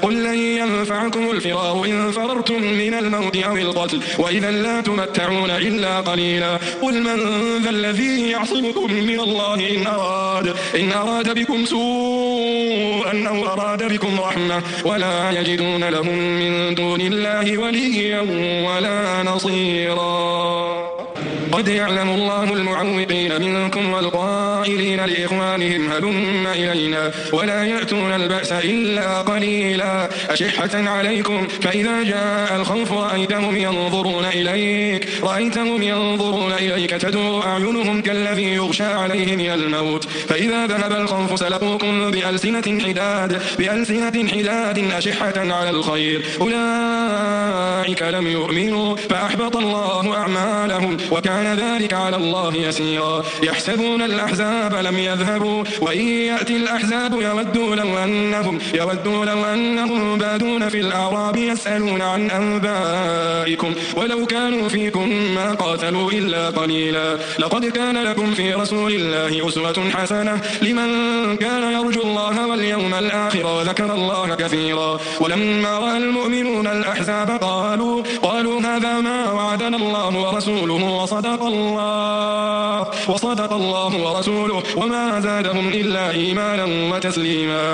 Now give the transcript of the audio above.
قل لن ينفعكم الفرار إن فررتم من الموت أو القتل وإذا لا تمتعون إلا قليلا قل من ذا الذي يعصمكم من الله إن أراد بكم سوءا أو أراد بكم رحمة ولا يجدون لهم من دون الله وليا ولا نصيرا قد يعلم الله المعوقين منكم والقائلين لإخوانهم هلم إلينا ولا يأتون البأس إلا قليلا أشحة عليكم فإذا جاء الخوف رأيتهم ينظرون إليك تدور أعينهم كالذي يغشى عليه من الموت فإذا ذهب الخوف سلقوكم بألسنة حداد أشحة على الخير أولئك لم يؤمنوا فأحبط الله أعمالهم وكان ذلك على الله يسيرا يحسبون الأحزاب لم يذهبوا وإن يأتي الأحزاب يودوا لو أنهم بادون في الأعراب يسألون عن أنبائكم ولو كانوا فيكم ما قاتلوا إلا قليلا لقد كان لكم في رسول الله أسوة حسنة لمن كان يرجو الله واليوم الآخر وذكر الله كثيرا ولما رأى المؤمنون الأحزاب قالوا هذا ما وعدنا الله ورسوله وصدق الله ورسوله وما زادهم إلا إيمانا وتسليما.